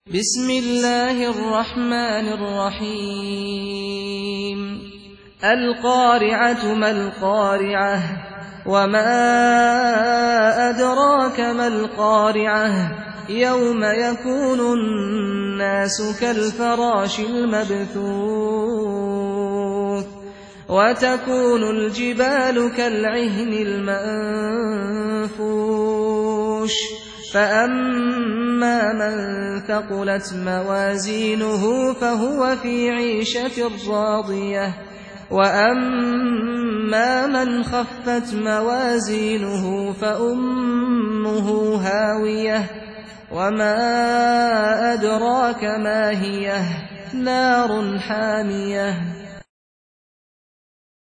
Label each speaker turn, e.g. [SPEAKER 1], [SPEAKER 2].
[SPEAKER 1] بسم الله الرحمن الرحيم القارعة ما القارعة وما أدراك ما القارعة يوم يكون الناس كالفراش المبثوث وتكون الجبال كالعهن المنفوش فأما من ثقلت موازينه فهو في عيشة راضية وأما من خفت موازينه فأمه هاوية وما أدراك ما هي نار حامية